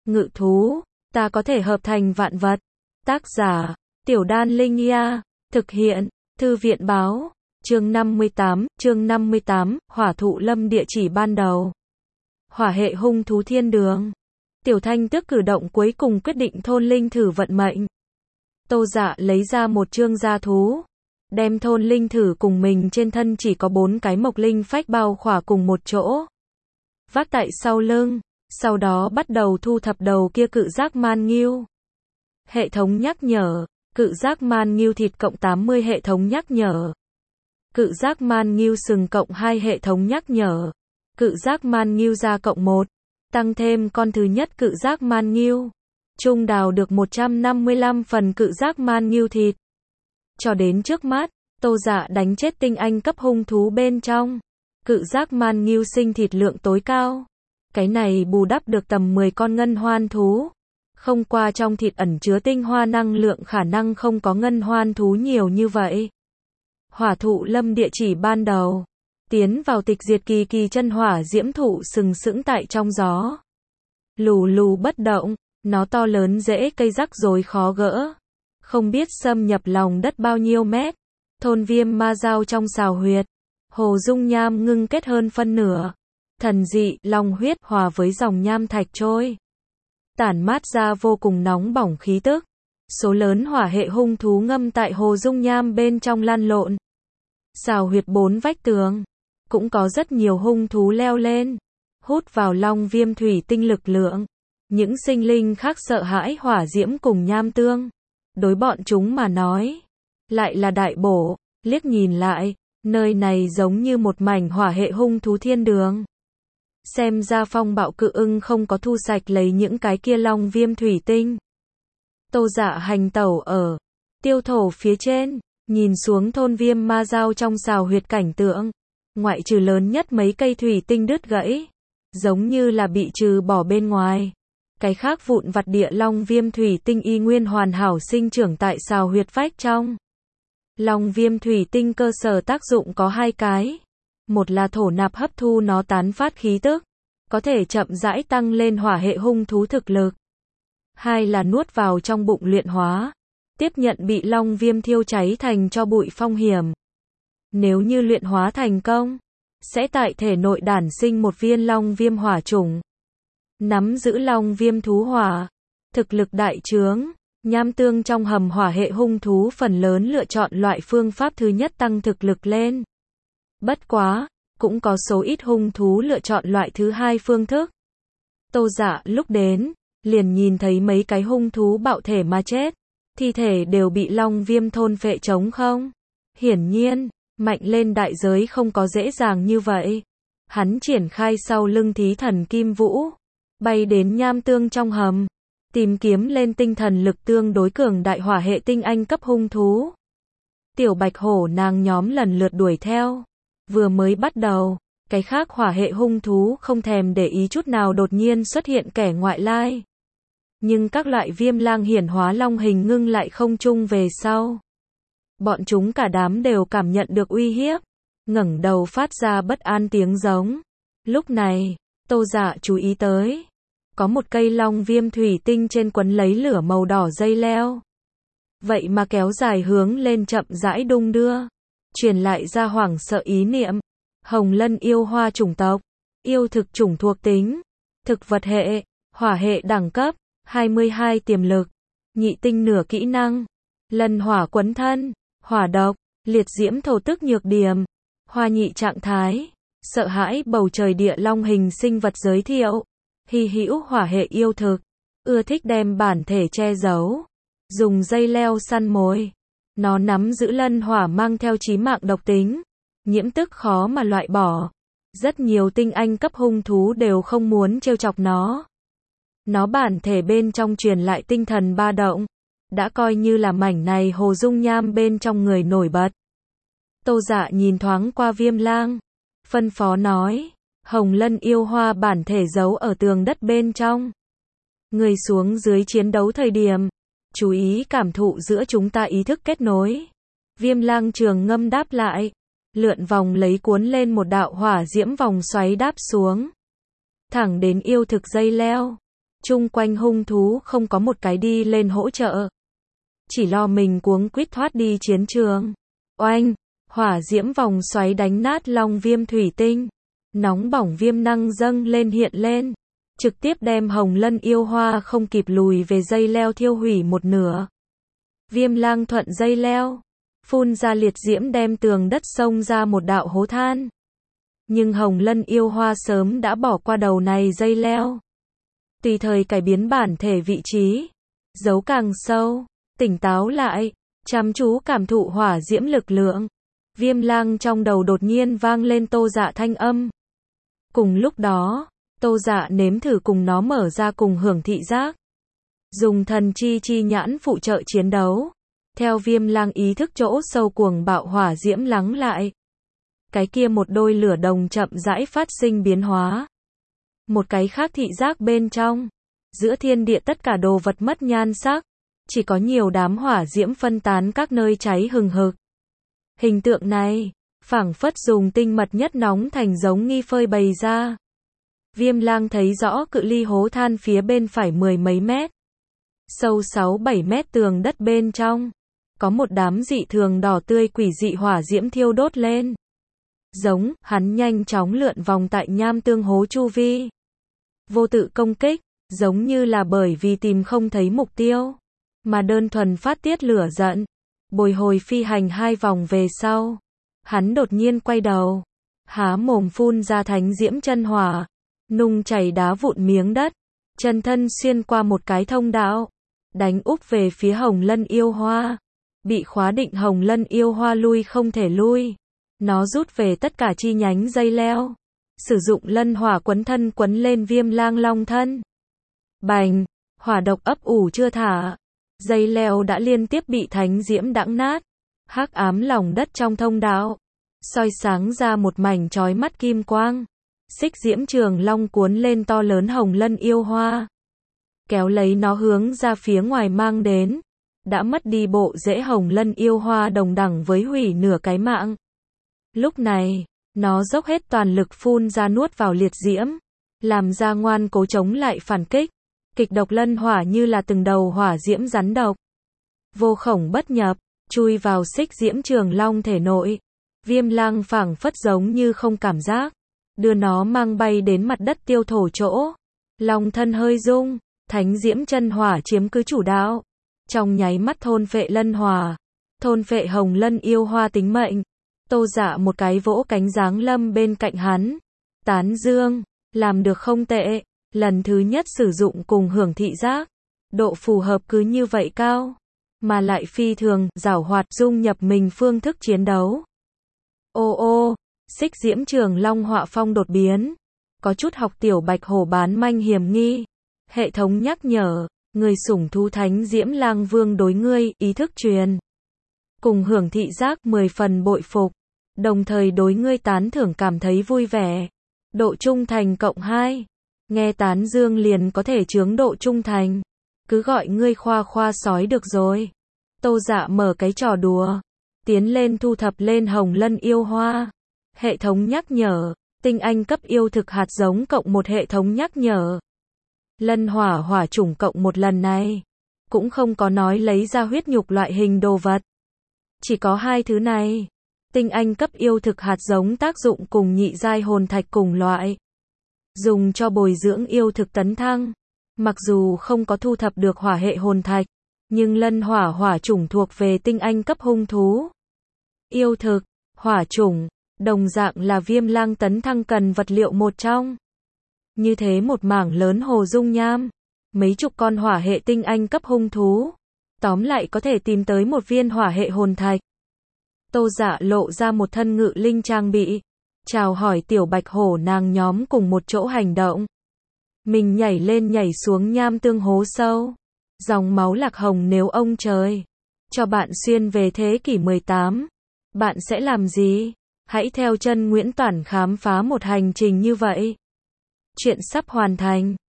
ngự thú, ta có thể hợp thành vạn vật. Tác giả, Tiểu Đan Linh Nha, thực hiện, Thư viện báo, chương 58, hỏa thụ lâm địa chỉ ban đầu. Hỏa hệ hung thú thiên đường. Tiểu Thanh Tước cử động cuối cùng quyết định thôn linh thử vận mệnh. Tô Dạ lấy ra một chương gia thú, đem thôn linh thử cùng mình trên thân chỉ có 4 cái mộc linh phách bao khỏa cùng một chỗ, vác tại sau lưng, sau đó bắt đầu thu thập đầu kia cự giác man ngưu. Hệ thống nhắc nhở, cự giác man ngưu thịt cộng 80 hệ thống nhắc nhở. Cự giác man ngưu sừng cộng 2 hệ thống nhắc nhở. Cự giác man ngưu da cộng 1, tăng thêm con thứ nhất cự giác man ngưu. Trung đào được 155 phần cự giác man ngưu thịt. Cho đến trước mắt, Tô Dạ đánh chết tinh anh cấp hung thú bên trong. Cự giác man ngưu sinh thịt lượng tối cao. Cái này bù đắp được tầm 10 con ngân hoan thú. Không qua trong thịt ẩn chứa tinh hoa năng lượng khả năng không có ngân hoan thú nhiều như vậy. Hỏa thụ lâm địa chỉ ban đầu. Tiến vào tịch diệt kỳ kỳ chân hỏa diễm thụ sừng sững tại trong gió. Lù lù bất động, nó to lớn rễ cây rắc rối khó gỡ. Không biết xâm nhập lòng đất bao nhiêu mét. Thôn viêm ma dao trong xào huyệt. Hồ dung nham ngưng kết hơn phân nửa. Thần dị, long huyết hòa với dòng nham thạch trôi. Tản mát ra vô cùng nóng bỏng khí tức. Số lớn hỏa hệ hung thú ngâm tại hồ dung nham bên trong lăn lộn. Xào huyệt 4 vách tường. Cũng có rất nhiều hung thú leo lên. Hút vào long viêm thủy tinh lực lượng. Những sinh linh khác sợ hãi hỏa diễm cùng nham tương. Đối bọn chúng mà nói. Lại là đại bổ. Liếc nhìn lại. Nơi này giống như một mảnh hỏa hệ hung thú thiên đường. Xem ra phong bạo cự ưng không có thu sạch lấy những cái kia long viêm thủy tinh. Tô Dạ hành tẩu ở tiêu thổ phía trên, nhìn xuống thôn viêm ma dao trong xào huyệt cảnh tượng. Ngoại trừ lớn nhất mấy cây thủy tinh đứt gãy, giống như là bị trừ bỏ bên ngoài. Cái khác vụn vặt địa long viêm thủy tinh y nguyên hoàn hảo sinh trưởng tại xào huyệt vách trong. Long viêm thủy tinh cơ sở tác dụng có 2 cái. Một là thổ nạp hấp thu nó tán phát khí tức, có thể chậm rãi tăng lên hỏa hệ hung thú thực lực. 2 là nuốt vào trong bụng luyện hóa, tiếp nhận bị long viêm thiêu cháy thành cho bụi phong hiểm. Nếu như luyện hóa thành công, sẽ tại thể nội đản sinh một viên long viêm hỏa chủng. Nắm giữ long viêm thú hỏa, thực lực đại trướng, nham tương trong hầm hỏa hệ hung thú phần lớn lựa chọn loại phương pháp thứ nhất tăng thực lực lên. Bất quá, cũng có số ít hung thú lựa chọn loại thứ 2 phương thức. Tô Dạ lúc đến, liền nhìn thấy mấy cái hung thú bạo thể mà chết, thi thể đều bị long viêm thôn phệ trống không. Hiển nhiên, mạnh lên đại giới không có dễ dàng như vậy. Hắn triển khai sau lưng thí thần kim vũ, bay đến nham tương trong hầm, tìm kiếm lên tinh thần lực tương đối cường đại hỏa hệ tinh anh cấp hung thú. Tiểu bạch hổ nàng nhóm lần lượt đuổi theo. Vừa mới bắt đầu, cái khác hỏa hệ hung thú không thèm để ý chút nào đột nhiên xuất hiện kẻ ngoại lai. Nhưng các loại viêm lang hiển hóa long hình ngưng lại không chung về sau. Bọn chúng cả đám đều cảm nhận được uy hiếp, ngẩng đầu phát ra bất an tiếng giống. Lúc này, Tô Dạ chú ý tới, có một cây long viêm thủy tinh trên quấn lấy lửa màu đỏ dây leo. Vậy mà kéo dài hướng lên chậm rãi đung đưa, truyền lại ra hoảng sợ ý niệm. Hồng lân yêu hoa chủng tộc, yêu thực chủng thuộc tính, thực vật hệ, hỏa hệ đẳng cấp, 22 tiềm lực, nhị tinh nửa kỹ năng, lân hỏa quấn thân, hỏa độc, liệt diễm thổ tức nhược điểm, hoa nhị trạng thái, sợ hãi bầu trời địa long hình sinh vật giới thiệu, hy hữu hỏa hệ yêu thực, ưa thích đem bản thể che giấu, dùng dây leo săn mồi. Nó nắm giữ lân hỏa mang theo chí mạng độc tính, nhiễm tức khó mà loại bỏ. Rất nhiều tinh anh cấp hung thú đều không muốn trêu chọc nó. Nó bản thể bên trong truyền lại tinh thần ba động, đã coi như là mảnh này hồ dung nham bên trong người nổi bật. Tô Dạ nhìn thoáng qua viêm lang, phân phó nói, hồng lân yêu hoa bản thể giấu ở tường đất bên trong. Người xuống dưới chiến đấu thời điểm, chú ý cảm thụ giữa chúng ta ý thức kết nối. Viêm lang trường ngâm đáp lại, lượn vòng lấy cuốn lên một đạo hỏa diễm vòng xoáy đáp xuống. Thẳng đến yêu thực dây leo. Chung quanh hung thú không có một cái đi lên hỗ trợ. Chỉ lo mình cuống quýt thoát đi chiến trường. Oanh! Hỏa diễm vòng xoáy đánh nát long viêm thủy tinh. Nóng bỏng viêm năng dâng lên hiện lên. Trực tiếp đem Hồng Lân yêu hoa không kịp lùi về dây leo thiêu hủy một nửa. Viêm lang thuận dây leo. Phun ra liệt diễm đem tường đất xông ra một đạo hố than. Nhưng Hồng Lân yêu hoa sớm đã bỏ qua đầu này dây leo. Tùy thời cải biến bản thể vị trí. Giấu càng sâu. Tỉnh táo lại. Chăm chú cảm thụ hỏa diễm lực lượng. Viêm lang trong đầu đột nhiên vang lên Tô Dạ thanh âm. Cùng lúc đó, Tô Dạ nếm thử cùng nó mở ra cùng hưởng thị giác. Dùng thần chi nhãn phụ trợ chiến đấu. Theo viêm lang ý thức chỗ sâu cuồng bạo hỏa diễm lắng lại. Cái kia một đôi lửa đồng chậm rãi phát sinh biến hóa. Một cái khác thị giác bên trong. Giữa thiên địa tất cả đồ vật mất nhan sắc. Chỉ có nhiều đám hỏa diễm phân tán các nơi cháy hừng hực. Hình tượng này, phảng phất dùng tinh mật nhất nóng thành giống nghi phơi bày ra. Viêm lang thấy rõ cự ly hố than phía bên phải 10 mấy mét. Sâu 6-7 mét tường đất bên trong. Có một đám dị thường đỏ tươi quỷ dị hỏa diễm thiêu đốt lên. Giống, hắn nhanh chóng lượn vòng tại nham tương hố chu vi. Vô tự công kích, giống như là bởi vì tìm không thấy mục tiêu. Mà đơn thuần phát tiết lửa giận. Bồi hồi phi hành 2 vòng về sau. Hắn đột nhiên quay đầu. Há mồm phun ra thánh diễm chân hỏa. Nung chảy đá vụn miếng đất. Chân thân xuyên qua một cái thông đạo. Đánh úp về phía Hồng Lân yêu hoa. Bị khóa định Hồng Lân yêu hoa lui không thể lui. Nó rút về tất cả chi nhánh dây leo. Sử dụng lân hỏa quấn thân quấn lên viêm lang long thân. Bành! Hỏa độc ấp ủ chưa thả. Dây leo đã liên tiếp bị thánh diễm đãng nát. Hắc ám lòng đất trong thông đạo. Soi sáng ra một mảnh chói mắt kim quang. Xích diễm trường long cuốn lên to lớn Hồng Lân yêu hoa. Kéo lấy nó hướng ra phía ngoài mang đến. Đã mất đi bộ rễ Hồng Lân yêu hoa đồng đẳng với hủy nửa cái mạng. Lúc này, nó dốc hết toàn lực phun ra nuốt vào liệt diễm. Làm ra ngoan cố chống lại phản kích. Kịch độc lân hỏa như là từng đầu hỏa diễm rắn độc. Vô khổng bất nhập, chui vào xích diễm trường long thể nội. Viêm lang phảng phất giống như không cảm giác. Đưa nó mang bay đến mặt đất tiêu thổ chỗ. Long thân hơi rung, thánh diễm chân hỏa chiếm cứ chủ đạo. Trong nháy mắt thôn phệ lân hỏa. Thôn phệ Hồng Lân yêu hoa tính mệnh. Tô Dạ một cái vỗ cánh giáng lâm bên cạnh hắn. Tán dương, làm được không tệ. Lần thứ nhất sử dụng cùng hưởng thị giác. Độ phù hợp cứ như vậy cao. Mà lại phi thường, giảo hoạt dung nhập mình phương thức chiến đấu. Ô ô, xích diễm trường long họa phong đột biến. Có chút học tiểu bạch hổ bán manh hiểm nghi. Hệ thống nhắc nhở, người sủng thú thánh diễm lang vương đối ngươi, ý thức truyền. Cùng hưởng thị giác 10 phần bội phục. Đồng thời đối ngươi tán thưởng cảm thấy vui vẻ. Độ trung thành cộng 2. Nghe tán dương liền có thể chướng độ trung thành. Cứ gọi ngươi khoa khoa sói được rồi. Tô Dạ mở cái trò đùa. Tiến lên thu thập lên Hồng Lân yêu hoa. Hệ thống nhắc nhở. Tinh anh cấp yêu thực hạt giống cộng 1 hệ thống nhắc nhở. Lân hỏa hỏa chủng cộng 1 lần này. Cũng không có nói lấy ra huyết nhục loại hình đồ vật. Chỉ có 2 thứ này. Tinh anh cấp yêu thực hạt giống tác dụng cùng nhị giai hồn thạch cùng loại. Dùng cho bồi dưỡng yêu thực tấn thăng. Mặc dù không có thu thập được hỏa hệ hồn thạch. Nhưng lân hỏa hỏa chủng thuộc về tinh anh cấp hung thú. Yêu thực, hỏa chủng, đồng dạng là viêm lang tấn thăng cần vật liệu một trong. Như thế một mảng lớn hồ dung nham. Mấy chục con hỏa hệ tinh anh cấp hung thú. Tóm lại có thể tìm tới một viên hỏa hệ hồn thạch. Tô Dạ lộ ra một thân ngự linh trang bị. Chào hỏi tiểu bạch hổ nàng nhóm cùng một chỗ hành động. Mình nhảy lên nhảy xuống nham tương hố sâu. Dòng máu lạc hồng nếu ông trời cho bạn xuyên về thế kỷ 18. Bạn sẽ làm gì? Hãy theo chân Nguyễn Toản khám phá một hành trình như vậy. Chuyện sắp hoàn thành.